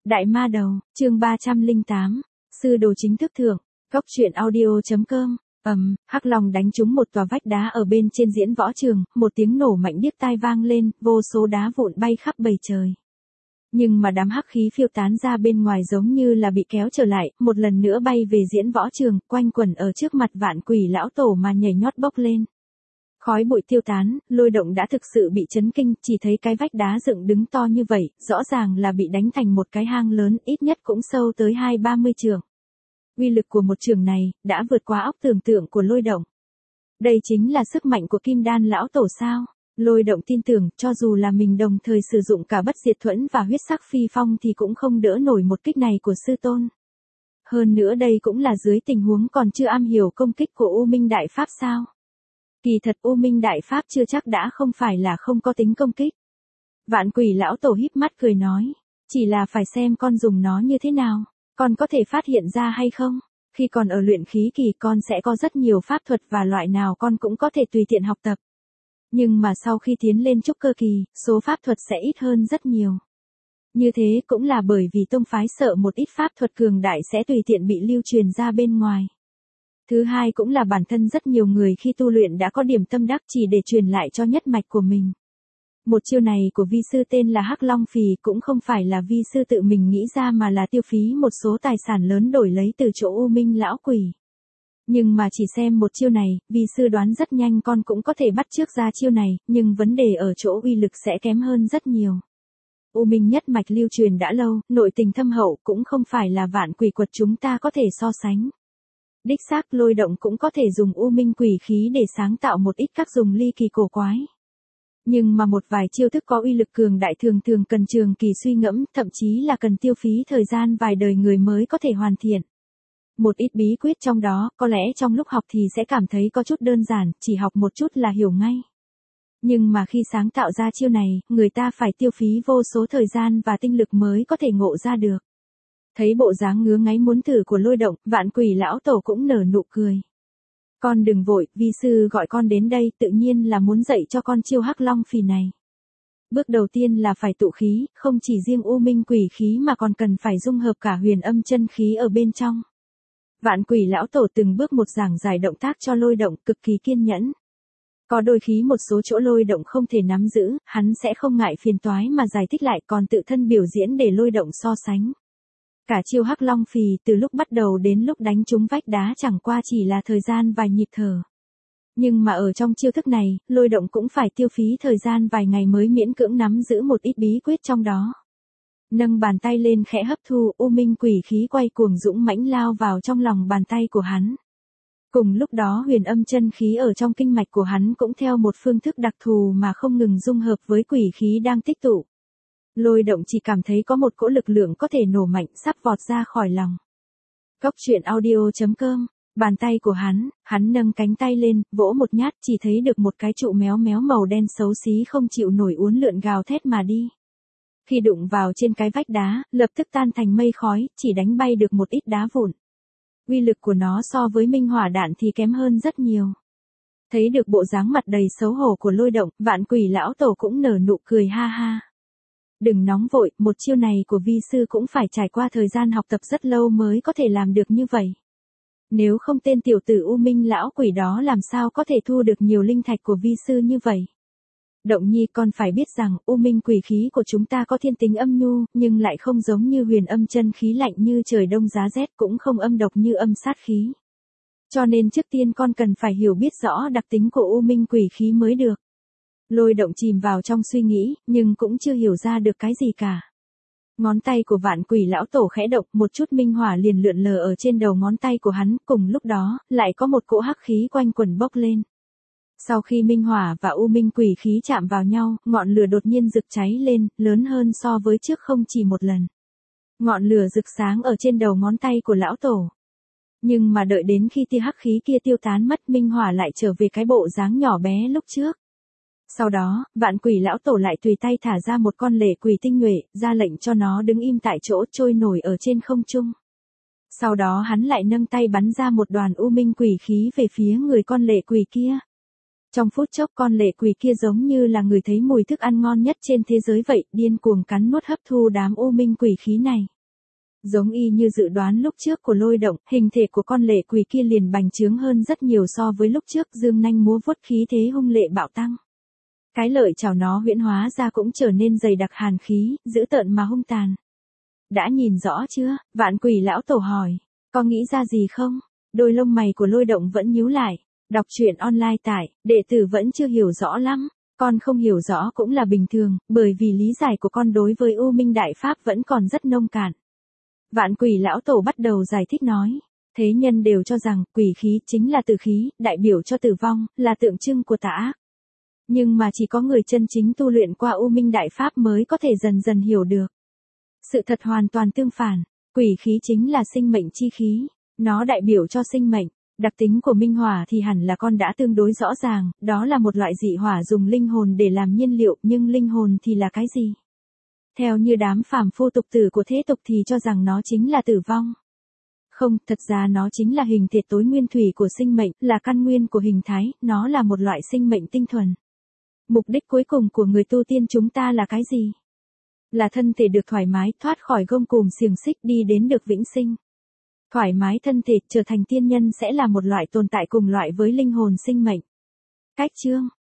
Đại ma đầu, chương 308, sư đồ chính thức thưởng, góc truyện audio.com. Hắc Long đánh trúng một tòa vách đá ở bên trên diễn võ trường, một tiếng nổ mạnh điếc tai vang lên, vô số đá vụn bay khắp bầu trời. Nhưng mà đám hắc khí phiêu tán ra bên ngoài giống như là bị kéo trở lại, một lần nữa bay về diễn võ trường, quanh quẩn ở trước mặt Vạn Quỷ lão tổ mà nhảy nhót bốc lên. Khói bụi tiêu tán, Lôi Động đã thực sự bị chấn kinh, chỉ thấy cái vách đá dựng đứng to như vậy, rõ ràng là bị đánh thành một cái hang lớn, ít nhất cũng sâu tới 20-30 trượng. Uy lực của một trường này, đã vượt qua óc tưởng tượng của Lôi Động. Đây chính là sức mạnh của Kim Đan lão tổ sao? Lôi Động tin tưởng, cho dù là mình đồng thời sử dụng cả bất diệt thuẫn và huyết sắc phi phong thì cũng không đỡ nổi một kích này của sư tôn. Hơn nữa đây cũng là dưới tình huống còn chưa am hiểu công kích của U Minh Đại Pháp sao? Kỳ thật U Minh Đại Pháp chưa chắc đã không phải là không có tính công kích. Vạn Quỷ lão tổ híp mắt cười nói, chỉ là phải xem con dùng nó như thế nào, con có thể phát hiện ra hay không? Khi còn ở luyện khí kỳ con sẽ có rất nhiều pháp thuật và loại nào con cũng có thể tùy tiện học tập. Nhưng mà sau khi tiến lên trúc cơ kỳ, số pháp thuật sẽ ít hơn rất nhiều. Như thế cũng là bởi vì tông phái sợ một ít pháp thuật cường đại sẽ tùy tiện bị lưu truyền ra bên ngoài. Thứ hai cũng là bản thân rất nhiều người khi tu luyện đã có điểm tâm đắc chỉ để truyền lại cho nhất mạch của mình. Một chiêu này của vi sư tên là Hắc Long Phì cũng không phải là vi sư tự mình nghĩ ra mà là tiêu phí một số tài sản lớn đổi lấy từ chỗ U Minh lão quỷ. Nhưng mà chỉ xem một chiêu này, vi sư đoán rất nhanh con cũng có thể bắt chước ra chiêu này, nhưng vấn đề ở chỗ uy lực sẽ kém hơn rất nhiều. U Minh nhất mạch lưu truyền đã lâu, nội tình thâm hậu cũng không phải là Vạn Quỷ quật chúng ta có thể so sánh. Đích xác Lôi Động cũng có thể dùng U Minh quỷ khí để sáng tạo một ít các dùng ly kỳ cổ quái. Nhưng mà một vài chiêu thức có uy lực cường đại thường thường cần trường kỳ suy ngẫm, thậm chí là cần tiêu phí thời gian vài đời người mới có thể hoàn thiện. Một ít bí quyết trong đó, có lẽ trong lúc học thì sẽ cảm thấy có chút đơn giản, chỉ học một chút là hiểu ngay. Nhưng mà khi sáng tạo ra chiêu này, người ta phải tiêu phí vô số thời gian và tinh lực mới có thể ngộ ra được. Thấy bộ dáng ngứa ngáy muốn thử của Lôi Động, Vạn Quỷ lão tổ cũng nở nụ cười. Con đừng vội, vi sư gọi con đến đây tự nhiên là muốn dạy cho con chiêu Hắc Long Phì này. Bước đầu tiên là phải tụ khí, không chỉ riêng U Minh quỷ khí mà còn cần phải dung hợp cả huyền âm chân khí ở bên trong. Vạn Quỷ lão tổ từng bước một giảng giải động tác cho Lôi Động cực kỳ kiên nhẫn. Có đôi khi một số chỗ Lôi Động không thể nắm giữ, hắn sẽ không ngại phiền toái mà giải thích lại còn tự thân biểu diễn để Lôi Động so sánh. Cả chiêu Hắc Long Phì từ lúc bắt đầu đến lúc đánh trúng vách đá chẳng qua chỉ là thời gian vài nhịp thở. Nhưng mà ở trong chiêu thức này, Lôi Động cũng phải tiêu phí thời gian vài ngày mới miễn cưỡng nắm giữ một ít bí quyết trong đó. Nâng bàn tay lên khẽ hấp thu, U Minh quỷ khí quay cuồng dũng mãnh lao vào trong lòng bàn tay của hắn. Cùng lúc đó huyền âm chân khí ở trong kinh mạch của hắn cũng theo một phương thức đặc thù mà không ngừng dung hợp với quỷ khí đang tích tụ. Lôi Động chỉ cảm thấy có một cỗ lực lượng có thể nổ mạnh sắp vọt ra khỏi lòng. Góc truyện audio.com. Bàn tay của hắn nâng cánh tay lên, vỗ một nhát chỉ thấy được một cái trụ méo méo màu đen xấu xí không chịu nổi uốn lượn gào thét mà đi. Khi đụng vào trên cái vách đá, lập tức tan thành mây khói, chỉ đánh bay được một ít đá vụn. Uy lực của nó so với minh hỏa đạn thì kém hơn rất nhiều. Thấy được bộ dáng mặt đầy xấu hổ của Lôi Động, Vạn Quỷ lão tổ cũng nở nụ cười ha ha. Đừng nóng vội, một chiêu này của vi sư cũng phải trải qua thời gian học tập rất lâu mới có thể làm được như vậy. Nếu không tên tiểu tử U Minh lão quỷ đó làm sao có thể thu được nhiều linh thạch của vi sư như vậy. Động Nhi con phải biết rằng U Minh quỷ khí của chúng ta có thiên tính âm nhu, nhưng lại không giống như huyền âm chân khí lạnh như trời đông giá rét cũng không âm độc như âm sát khí. Cho nên trước tiên con cần phải hiểu biết rõ đặc tính của U Minh quỷ khí mới được. Lôi Động chìm vào trong suy nghĩ, nhưng cũng chưa hiểu ra được cái gì cả. Ngón tay của Vạn Quỷ lão tổ khẽ động, một chút minh hỏa liền lượn lờ ở trên đầu ngón tay của hắn, cùng lúc đó, lại có một cỗ hắc khí quanh quẩn bốc lên. Sau khi minh hỏa và U Minh quỷ khí chạm vào nhau, ngọn lửa đột nhiên rực cháy lên, lớn hơn so với trước không chỉ một lần. Ngọn lửa rực sáng ở trên đầu ngón tay của lão tổ. Nhưng mà đợi đến khi tia hắc khí kia tiêu tán mất, minh hỏa lại trở về cái bộ dáng nhỏ bé lúc trước. Sau đó, Vạn Quỷ lão tổ lại tùy tay thả ra một con lệ quỷ tinh nhuệ, ra lệnh cho nó đứng im tại chỗ trôi nổi ở trên không trung. Sau đó hắn lại nâng tay bắn ra một đoàn U Minh quỷ khí về phía người con lệ quỷ kia. Trong phút chốc con lệ quỷ kia giống như là người thấy mùi thức ăn ngon nhất trên thế giới vậy, điên cuồng cắn nuốt hấp thu đám U Minh quỷ khí này. Giống y như dự đoán lúc trước của Lôi Động, hình thể của con lệ quỷ kia liền bành trướng hơn rất nhiều so với lúc trước, dương nanh múa vuốt khí thế hung lệ bạo tăng. Cái lợi chảo nó huyễn hóa ra cũng trở nên dày đặc hàn khí, dữ tợn mà hung tàn. Đã nhìn rõ chưa? Vạn Quỷ lão tổ hỏi. Có nghĩ ra gì không? Đôi lông mày của Lôi Động vẫn nhíu lại. Đọc truyện online tại, đệ tử vẫn chưa hiểu rõ lắm. Con không hiểu rõ cũng là bình thường, bởi vì lý giải của con đối với U Minh Đại Pháp vẫn còn rất nông cạn. Vạn Quỷ lão tổ bắt đầu giải thích nói. Thế nhân đều cho rằng, quỷ khí chính là tử khí, đại biểu cho tử vong, là tượng trưng của tà ác. Nhưng mà chỉ có người chân chính tu luyện qua U Minh Đại Pháp mới có thể dần dần hiểu được. Sự thật hoàn toàn tương phản, quỷ khí chính là sinh mệnh chi khí, nó đại biểu cho sinh mệnh. Đặc tính của minh hỏa thì hẳn là con đã tương đối rõ ràng, đó là một loại dị hỏa dùng linh hồn để làm nhiên liệu, nhưng linh hồn thì là cái gì? Theo như đám phàm phu tục tử của thế tục thì cho rằng nó chính là tử vong. Không, thật ra nó chính là hình thể tối nguyên thủy của sinh mệnh, là căn nguyên của hình thái, nó là một loại sinh mệnh tinh thuần. Mục đích cuối cùng của người tu tiên chúng ta là cái gì? Là thân thể được thoải mái, thoát khỏi gông cùm xiềng xích, đi đến được vĩnh sinh. Thoải mái thân thể, trở thành tiên nhân sẽ là một loại tồn tại cùng loại với linh hồn sinh mệnh. Cách chương